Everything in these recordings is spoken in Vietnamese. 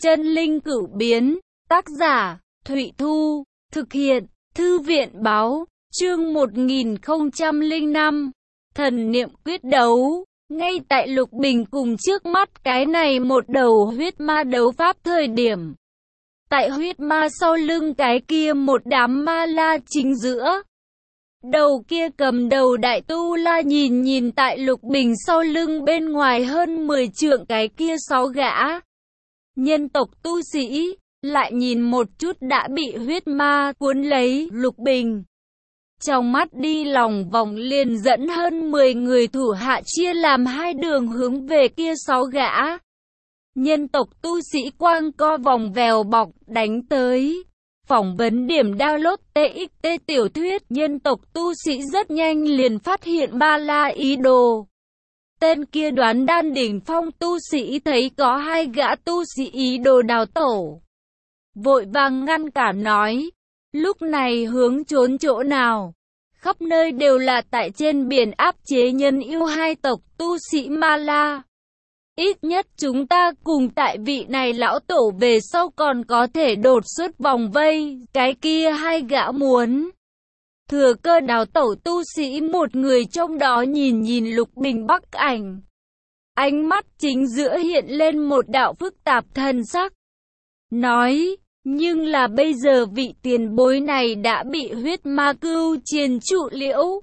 Chân linh cửu biến, tác giả, Thụy Thu, thực hiện, Thư viện báo, chương 1005, thần niệm quyết đấu. Ngay tại Lục Bình cùng trước mắt cái này một đầu huyết ma đấu pháp thời điểm. Tại huyết ma sau lưng cái kia một đám ma la chính giữa. Đầu kia cầm đầu đại tu la nhìn tại Lục Bình sau lưng bên ngoài hơn 10 trượng cái kia 6 gã nhân tộc tu sĩ, lại nhìn một chút đã bị huyết ma cuốn lấy Lục Bình. Trong mắt đi lòng vòng liền dẫn hơn 10 người thủ hạ chia làm hai đường hướng về kia 6 gã nhân tộc tu sĩ quang co vòng vèo bọc đánh tới. Phỏng vấn điểm download TXT tiểu thuyết nhân tộc tu sĩ rất nhanh liền phát hiện ba la ý đồ. Tên kia Đoán Đan đỉnh phong tu sĩ thấy có hai gã tu sĩ ý đồ đào tổ, vội vàng ngăn cản nói, lúc này hướng trốn chỗ nào? Khắp nơi đều là tại trên biển áp chế nhân yêu hai tộc tu sĩ ma la. Ít nhất chúng ta cùng tại vị này lão tổ về sau còn có thể đột xuất vòng vây. Cái kia hai gã muốn thừa cơ đào tẩu tu sĩ, một người trong đó nhìn Lục Bình Bắc ảnh. Ánh mắt chính giữa hiện lên một đạo phức tạp thần sắc. Nói, nhưng là bây giờ vị tiền bối này đã bị huyết ma cưu triền trụ liễu.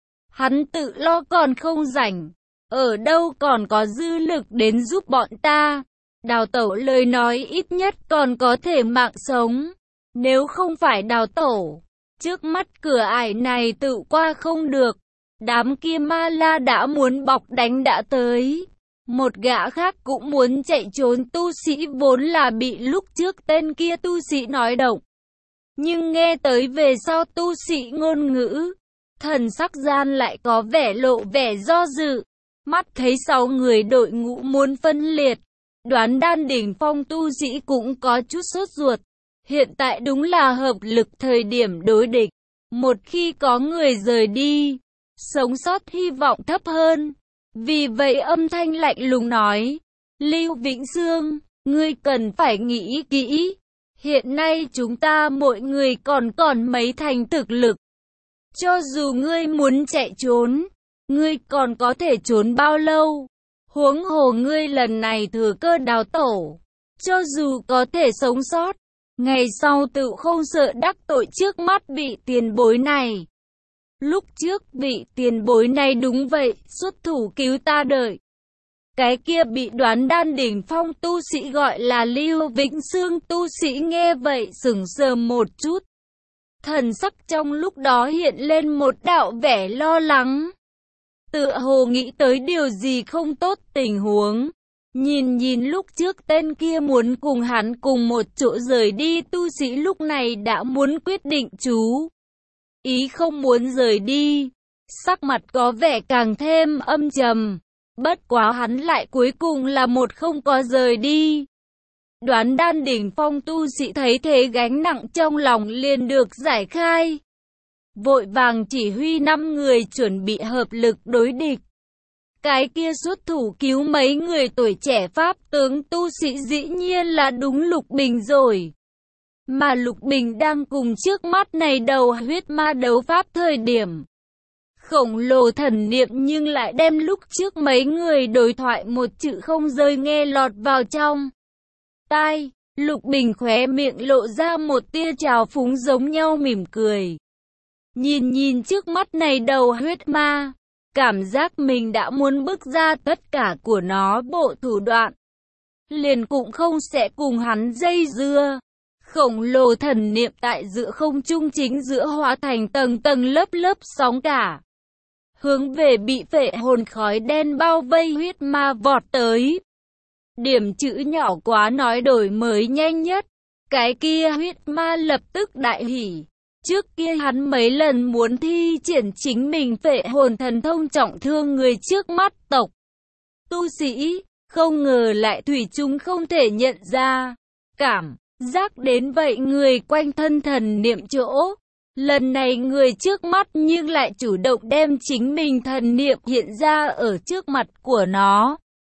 Hắn tự lo còn không rảnh. Ở đâu còn có dư lực đến giúp bọn ta. Đào tẩu lời nói ít nhất còn có thể mạng sống. Nếu không phải đào tẩu, trước mắt cửa ải này tự qua không được. Đám kia ma la đã muốn bọc đánh đã tới. Một gã khác cũng muốn chạy trốn tu sĩ vốn là bị lúc trước tên kia tu sĩ nói động. Nhưng nghe tới về sau tu sĩ ngôn ngữ, thần sắc gian lại có vẻ lộ vẻ do dự. Mắt thấy 6 người đội ngũ muốn phân liệt, Đoán Đan đỉnh phong tu sĩ cũng có chút sốt ruột. Hiện tại đúng là hợp lực thời điểm đối địch. Một khi có người rời đi, sống sót hy vọng thấp hơn. Vì vậy âm thanh lạnh lùng nói, Lưu Vĩnh Sương, ngươi cần phải nghĩ kỹ. Hiện nay chúng ta mỗi người còn mấy thành thực lực. Cho dù ngươi muốn chạy trốn, ngươi còn có thể trốn bao lâu? Huống hồ ngươi lần này thừa cơ đào tổ, cho dù có thể sống sót, ngày sau tự không sợ đắc tội trước mắt vị tiền bối này. Lúc trước vị tiền bối này đúng vậy, xuất thủ cứu ta đợi. Cái kia bị Đoán Đan đỉnh phong tu sĩ gọi là Lưu Vĩnh Sương tu sĩ nghe vậy sững sờ một chút. Thần sắc trong lúc đó hiện lên một đạo vẻ lo lắng. Tựa hồ nghĩ tới điều gì không tốt tình huống. Nhìn lúc trước tên kia muốn cùng hắn cùng một chỗ rời đi tu sĩ lúc này đã muốn quyết định chú ý không muốn rời đi. Sắc mặt có vẻ càng thêm âm trầm. Bất quá hắn lại cuối cùng là một không có rời đi. Đoán Đan đỉnh phong tu sĩ thấy thế gánh nặng trong lòng liền được giải khai. Vội vàng chỉ huy 5 người chuẩn bị hợp lực đối địch. Cái kia xuất thủ cứu mấy người tuổi trẻ pháp tướng tu sĩ dĩ nhiên là đúng Lục Bình rồi. Mà Lục Bình đang cùng trước mắt này đầu huyết ma đấu pháp thời điểm. Khổng lồ thần niệm nhưng lại đem lúc trước mấy người đối thoại một chữ không rơi nghe lọt vào trong tai. Lục Bình khóe miệng lộ ra một tia trào phúng giống nhau mỉm cười. Nhìn trước mắt này đầu huyết ma, cảm giác mình đã muốn bứt ra tất cả của nó bộ thủ đoạn. Liền cũng không sẽ cùng hắn dây dưa. Khổng lồ thần niệm tại giữa không trung chính giữa hóa thành tầng lớp sóng cả. Hướng về bị phệ hồn khói đen bao vây huyết ma vọt tới. Điểm chữ nhỏ quá nói đổi mới nhanh nhất. Cái kia huyết ma lập tức đại hỉ. Trước kia hắn mấy lần muốn thi triển chính mình phệ hồn thần thông trọng thương người trước mắt tộc tu sĩ, không ngờ lại thủy chung không thể nhận ra. Cảm giác đến vậy người quanh thân thần niệm chỗ. Lần này người trước mắt nhưng lại chủ động đem chính mình thần niệm hiện ra ở trước mặt của nó.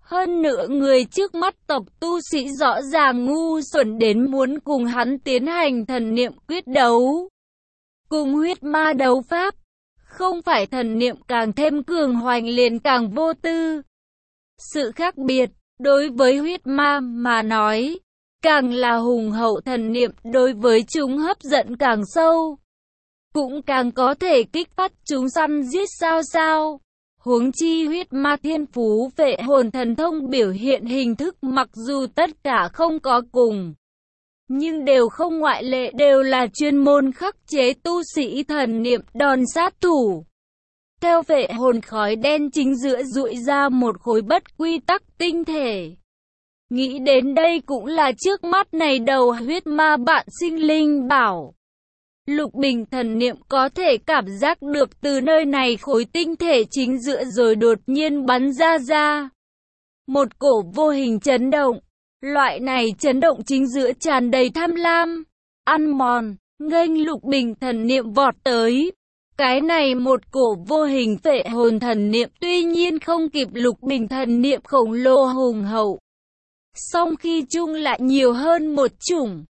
Hơn nữa người trước mắt tộc tu sĩ rõ ràng ngu xuẩn đến muốn cùng hắn tiến hành thần niệm quyết đấu. Cùng huyết ma đấu pháp, không phải thần niệm càng thêm cường hoành liền càng vô tư. Sự khác biệt, đối với huyết ma mà nói, càng là hùng hậu thần niệm đối với chúng hấp dẫn càng sâu. Cũng càng có thể kích phát chúng săn giết sao. Huống chi huyết ma thiên phú phệ hồn thần thông biểu hiện hình thức mặc dù tất cả không có cùng, nhưng đều không ngoại lệ đều là chuyên môn khắc chế tu sĩ thần niệm đòn sát thủ. Theo phệ hồn khói đen chính giữa dụi ra một khối bất quy tắc tinh thể. Nghĩ đến đây cũng là trước mắt này đầu huyết ma bạn sinh linh bảo. Lục Bình thần niệm có thể cảm giác được từ nơi này khối tinh thể chính giữa rồi đột nhiên bắn ra. Một cổ vô hình chấn động. Loại này chấn động chính giữa tràn đầy tham lam, ăn mòn, nghênh Lục Bình thần niệm vọt tới. Cái này một cổ vô hình phệ hồn thần niệm tuy nhiên không kịp Lục Bình thần niệm khổng lồ hùng hậu. Song khi chung lại nhiều hơn một chủng,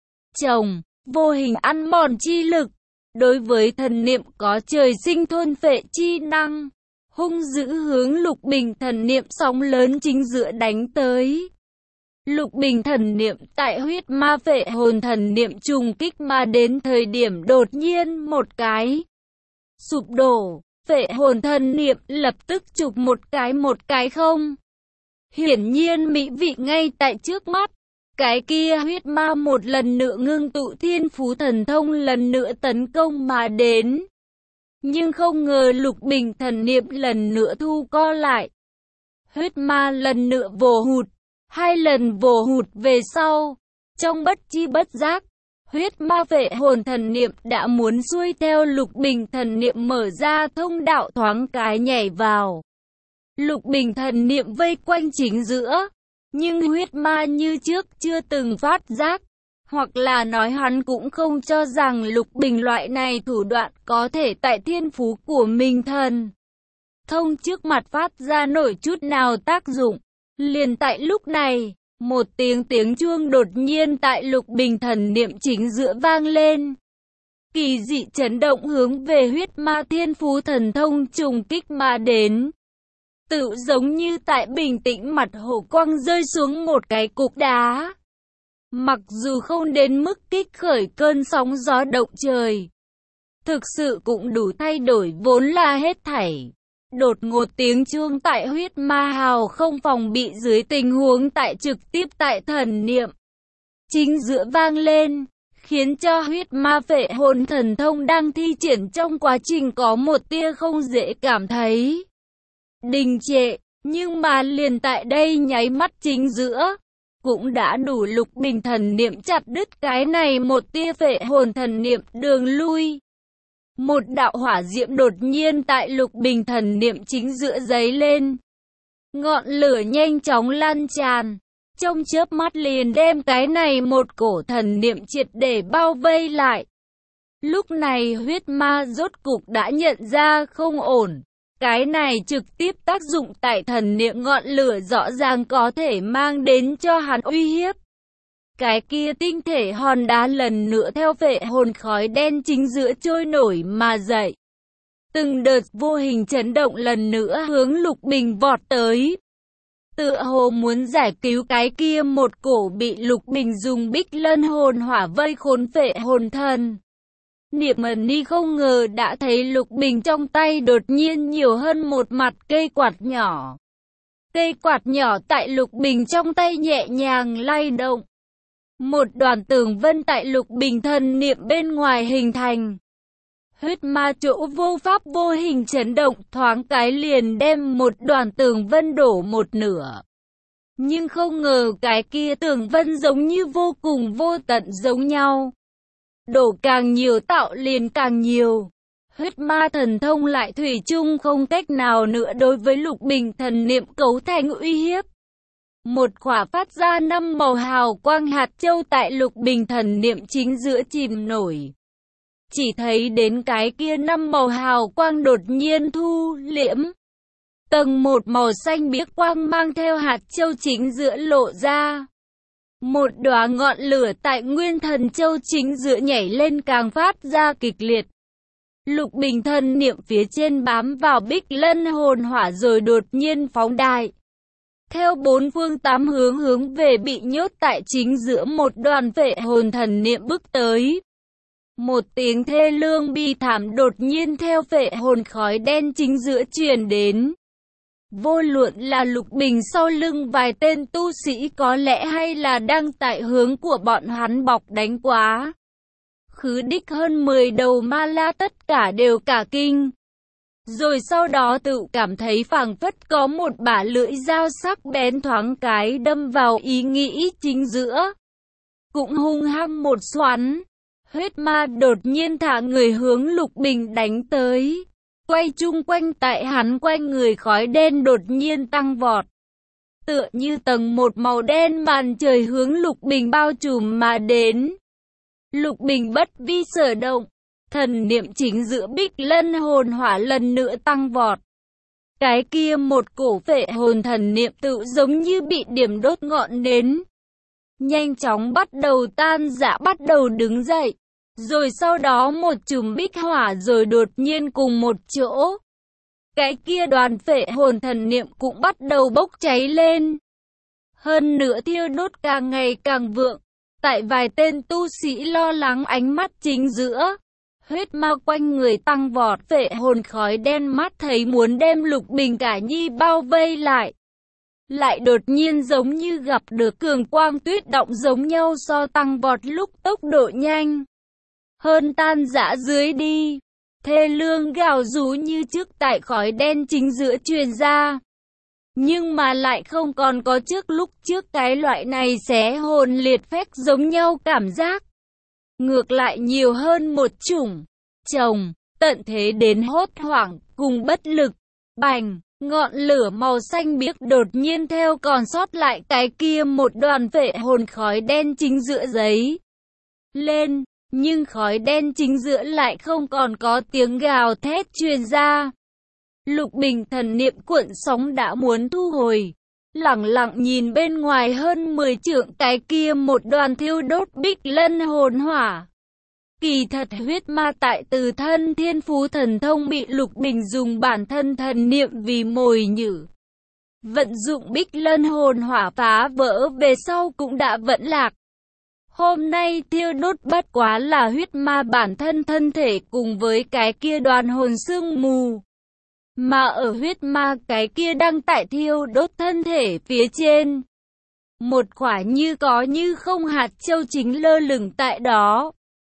vô hình ăn mòn chi lực. Đối với thần niệm có trời sinh thôn phệ chi năng, hung dữ hướng Lục Bình thần niệm sóng lớn chính giữa đánh tới. Lục Bình thần niệm tại huyết ma phệ hồn thần niệm trùng kích mà đến thời điểm đột nhiên một cái sụp đổ, phệ hồn thần niệm lập tức chụp một cái không. Hiển nhiên mỹ vị ngay tại trước mắt. Cái kia huyết ma một lần nữa ngưng tụ thiên phú thần thông lần nữa tấn công mà đến. Nhưng không ngờ Lục Bình thần niệm lần nữa thu co lại. Huyết ma lần nữa vồ hụt. 2 lần vồ hụt về sau. Trong bất chi bất giác, huyết ma phệ hồn thần niệm đã muốn xuôi theo Lục Bình thần niệm mở ra thông đạo thoáng cái nhảy vào. Lục Bình thần niệm vây quanh chính giữa. Nhưng huyết ma như trước chưa từng phát giác, hoặc là nói hắn cũng không cho rằng Lục Bình loại này thủ đoạn có thể tại thiên phú của mình thần thông trước mặt phát ra nổi chút nào tác dụng. Liền tại lúc này, một tiếng chuông đột nhiên tại Lục Bình thần niệm chính giữa vang lên. Kỳ dị chấn động hướng về huyết ma thiên phú thần thông trùng kích mà đến. Tự giống như tại bình tĩnh mặt hồ quang rơi xuống một cái cục đá. Mặc dù không đến mức kích khởi cơn sóng gió động trời, thực sự cũng đủ thay đổi vốn là hết thảy. Đột ngột tiếng chuông tại huyết ma hào không phòng bị dưới tình huống tại trực tiếp tại thần niệm chính giữa vang lên, khiến cho huyết ma phệ hồn thần thông đang thi triển trong quá trình có một tia không dễ cảm thấy đình trệ, nhưng mà liền tại đây nháy mắt chính giữa, cũng đã đủ Lục Bình thần niệm chặt đứt cái này một tia phệ hồn thần niệm đường lui. Một đạo hỏa diễm đột nhiên tại Lục Bình thần niệm chính giữa giấy lên. Ngọn lửa nhanh chóng lan tràn, trong chớp mắt liền đem cái này một cổ thần niệm triệt để bao vây lại. Lúc này huyết ma rốt cục đã nhận ra không ổn. Cái này trực tiếp tác dụng tại thần niệm ngọn lửa rõ ràng có thể mang đến cho hắn uy hiếp. Cái kia tinh thể hòn đá lần nữa theo phệ hồn khói đen chính giữa trôi nổi mà dậy. Từng đợt vô hình chấn động lần nữa hướng Lục Bình vọt tới. Tựa hồ muốn giải cứu cái kia một cổ bị Lục Bình dùng bích lân hồn hỏa vây khốn phệ hồn thần niệm ni không ngờ đã thấy Lục Bình trong tay đột nhiên nhiều hơn một mặt cây quạt nhỏ. Cây quạt nhỏ tại Lục Bình trong tay nhẹ nhàng lay động. Một đoàn tường vân tại Lục Bình thần niệm bên ngoài hình thành. Huyết ma chỗ vô pháp vô hình chấn động thoáng cái liền đem một đoàn tường vân đổ một nửa. Nhưng không ngờ cái kia tường vân giống như vô cùng vô tận giống nhau. Đổ càng nhiều tạo liền càng nhiều. Huyết ma thần thông lại thủy chung không cách nào nữa đối với Lục Bình thần niệm cấu thành uy hiếp. Một khỏa phát ra 5 màu hào quang hạt châu tại Lục Bình thần niệm chính giữa chìm nổi. Chỉ thấy đến cái kia 5 màu hào quang đột nhiên thu liễm. Tầng một màu xanh biếc quang mang theo hạt châu chính giữa lộ ra. Một đóa ngọn lửa tại nguyên thần châu chính giữa nhảy lên càng phát ra kịch liệt. Lục Bình thần niệm phía trên bám vào Bích Lân hồn hỏa rồi đột nhiên phóng đại. Theo bốn phương tám hướng về bị nhốt tại chính giữa một đoàn vệ hồn thần niệm bước tới. Một tiếng thê lương bi thảm đột nhiên theo vệ hồn khói đen chính giữa truyền đến. Vô luận là Lục Bình sau lưng vài tên tu sĩ có lẽ hay là đang tại hướng của bọn hắn bọc đánh quá khứ đích hơn 10 đầu ma la tất cả đều cả kinh. Rồi sau đó tự cảm thấy phảng phất có một bả lưỡi dao sắc bén thoáng cái đâm vào ý nghĩ chính giữa. Cũng hung hăng một xoắn, huyết ma đột nhiên thả người hướng Lục Bình đánh tới. Quay chung quanh tại hắn quanh người khói đen đột nhiên tăng vọt. Tựa như tầng một màu đen màn trời hướng Lục Bình bao trùm mà đến. Lục Bình bất vi sở động, thần niệm chính giữa Bích Lân hồn hỏa lần nữa tăng vọt. Cái kia một cổ vệ hồn thần niệm tự giống như bị điểm đốt ngọn nến. Nhanh chóng bắt đầu tan rã, bắt đầu đứng dậy. Rồi sau đó một chùm bích hỏa rồi đột nhiên cùng một chỗ. Cái kia đoàn phệ hồn thần niệm cũng bắt đầu bốc cháy lên. Hơn nữa thiêu đốt càng ngày càng vượng. Tại vài tên tu sĩ lo lắng ánh mắt chính giữa. Huyết ma quanh người tăng vọt, phệ hồn khói đen mắt thấy muốn đem Lục Bình cả nhi bao vây lại. Lại đột nhiên giống như gặp được cường quang tuyết động giống nhau so tăng vọt lúc tốc độ nhanh. Hơn tan rã dưới đi, thê lương gào rú như trước tại khói đen chính giữa truyền ra. Nhưng mà lại không còn có trước lúc trước cái loại này xé hồn liệt phách giống nhau cảm giác. Ngược lại nhiều hơn một chủng, chồng, tận thế đến hốt hoảng, cùng bất lực, bành. Ngọn lửa màu xanh biếc đột nhiên theo còn sót lại cái kia một đoàn vệ hồn khói đen chính giữa giấy lên. Nhưng khói đen chính giữa lại không còn có tiếng gào thét truyền ra. Lục Bình thần niệm cuộn sóng đã muốn thu hồi. Lẳng lặng nhìn bên ngoài hơn 10 trượng cái kia một đoàn thiêu đốt Bích Lân hồn hỏa. Kỳ thật huyết ma tại từ thân thiên phú thần thông bị Lục Bình dùng bản thân thần niệm vì mồi nhử. Vận dụng Bích Lân hồn hỏa phá vỡ về sau cũng đã vẫn lạc. Hôm nay thiêu đốt bất quá là huyết ma bản thân thân thể cùng với cái kia đoàn hồn sương mù. Mà ở huyết ma cái kia đang tại thiêu đốt thân thể phía trên. Một quả như có như không hạt châu chính lơ lửng tại đó.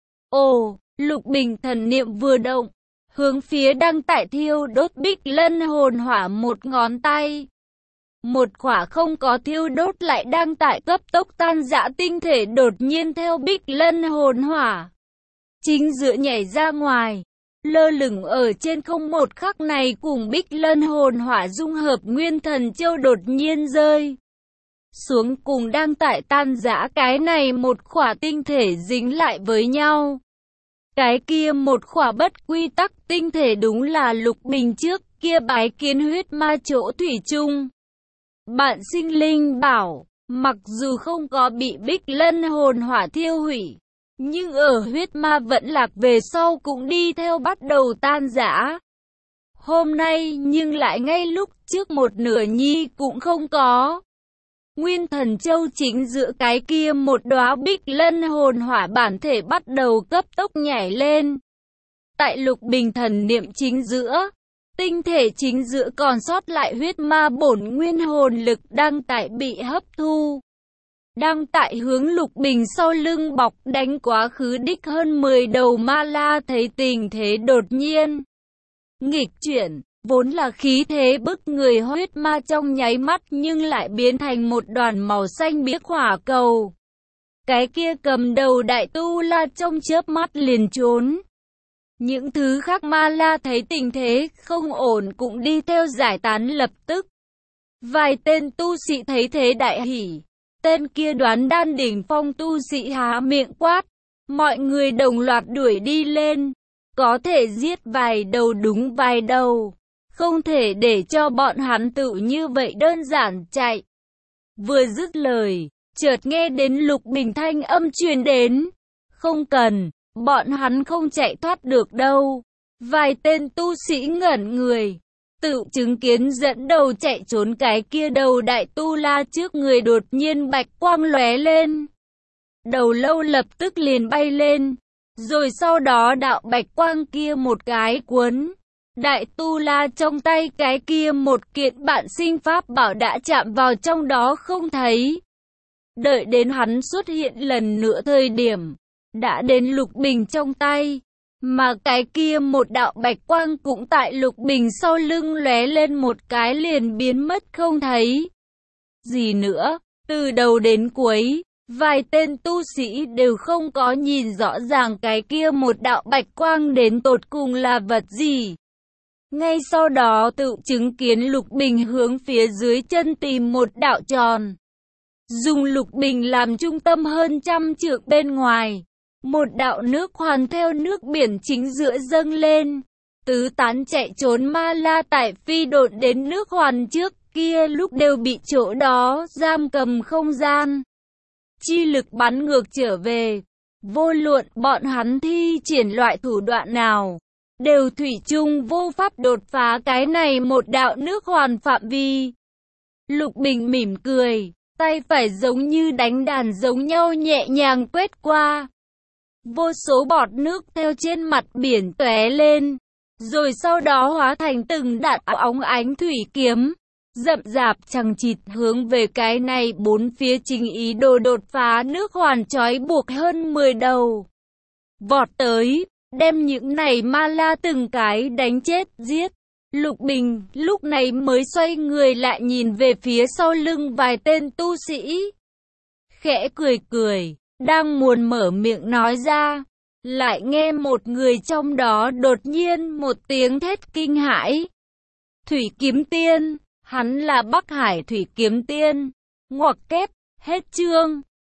Ồ, Lục Bình thần niệm vừa động, hướng phía đang tại thiêu đốt Bích Lân hồn hỏa một ngón tay. Một quả không có thiêu đốt lại đang tại cấp tốc tan rã tinh thể đột nhiên theo Bích Lân hồn hỏa. Chính giữa nhảy ra ngoài, lơ lửng ở trên không một khắc này cùng Bích Lân hồn hỏa dung hợp nguyên thần châu đột nhiên rơi xuống cùng đang tại tan rã cái này một khỏa tinh thể dính lại với nhau. Cái kia một khỏa bất quy tắc tinh thể đúng là Lục Bình trước kia bái kiến huyết ma chỗ thủy chung. Bạn sinh linh bảo, mặc dù không có bị Bích Lân hồn hỏa thiêu hủy, nhưng ở huyết ma vẫn lạc về sau cũng đi theo bắt đầu tan rã. Hôm nay nhưng lại ngay lúc trước một nửa nhi cũng không có. Nguyên thần châu chính giữa cái kia một đóa Bích Lân hồn hỏa bản thể bắt đầu cấp tốc nhảy lên. Tại Lục Bình thần niệm chính giữa, tinh thể chính giữa còn sót lại huyết ma bổn nguyên hồn lực đang tại bị hấp thu. Đang tại hướng Lục Bình sau lưng bọc đánh quá khứ đích hơn 10 đầu ma la thấy tình thế đột nhiên nghịch chuyển. Vốn là khí thế bức người huyết ma trong nháy mắt nhưng lại biến thành một đoàn màu xanh biếc hỏa cầu. Cái kia cầm đầu đại tu la trong chớp mắt liền trốn. Những thứ khác ma la thấy tình thế không ổn cũng đi theo giải tán lập tức. Vài tên tu sĩ thấy thế đại hỉ. Tên kia đoán đan đỉnh phong tu sĩ há miệng quát. Mọi người đồng loạt đuổi đi lên. Có thể giết vài đầu đúng vài đầu. không thể để cho bọn hắn tự như vậy đơn giản chạy. Vừa dứt lời, chợt nghe đến Lục Bình thanh âm truyền đến. Không cần, bọn hắn không chạy thoát được đâu. Vài tên tu sĩ ngẩn người, tự chứng kiến dẫn đầu chạy trốn cái kia đầu đại tu la trước người đột nhiên bạch quang lóe lên. Đầu lâu lập tức liền bay lên, rồi sau đó đạo bạch quang kia một cái cuốn. Đại tu la trong tay cái kia một kiện bạn sinh pháp bảo đã chạm vào trong đó không thấy. Đợi đến hắn xuất hiện lần nữa thời điểm, đã đến Lục Bình trong tay. Mà cái kia một đạo bạch quang cũng tại Lục Bình sau lưng lóe lên một cái liền biến mất không thấy. Gì nữa, từ đầu đến cuối, vài tên tu sĩ đều không có nhìn rõ ràng cái kia một đạo bạch quang đến tột cùng là vật gì. Ngay sau đó tự chứng kiến Lục Bình hướng phía dưới chân tìm một đạo tròn. Dùng Lục Bình làm trung tâm hơn trăm trượng bên ngoài. Một đạo nước hoàn theo nước biển chính giữa dâng lên. Tứ tán chạy trốn ma la tại phi độn đến nước hoàn trước kia lúc đều bị chỗ đó giam cầm không gian. Chi lực bắn ngược trở về. Vô luận bọn hắn thi triển loại thủ đoạn nào, đều thủy chung vô pháp đột phá cái này một đạo nước hoàn phạm vi. Lục Bình mỉm cười, tay phải giống như đánh đàn giống nhau nhẹ nhàng quét qua. Vô số bọt nước theo trên mặt biển tóe lên, rồi sau đó hóa thành từng đạn óng ánh thủy kiếm, rậm rạp chằng chịt hướng về cái này bốn phía chính ý đồ đột phá nước hoàn trói buộc hơn 10 đầu. Vọt tới, đem những này ma la từng cái đánh chết, giết. Lục Bình lúc này mới xoay người lại nhìn về phía sau lưng vài tên tu sĩ. Khẽ cười cười, đang muốn mở miệng nói ra, lại nghe một người trong đó đột nhiên một tiếng thét kinh hãi. Thủy Kiếm Tiên, hắn là Bắc Hải Thủy Kiếm Tiên. Ngoặc kép, hết chương.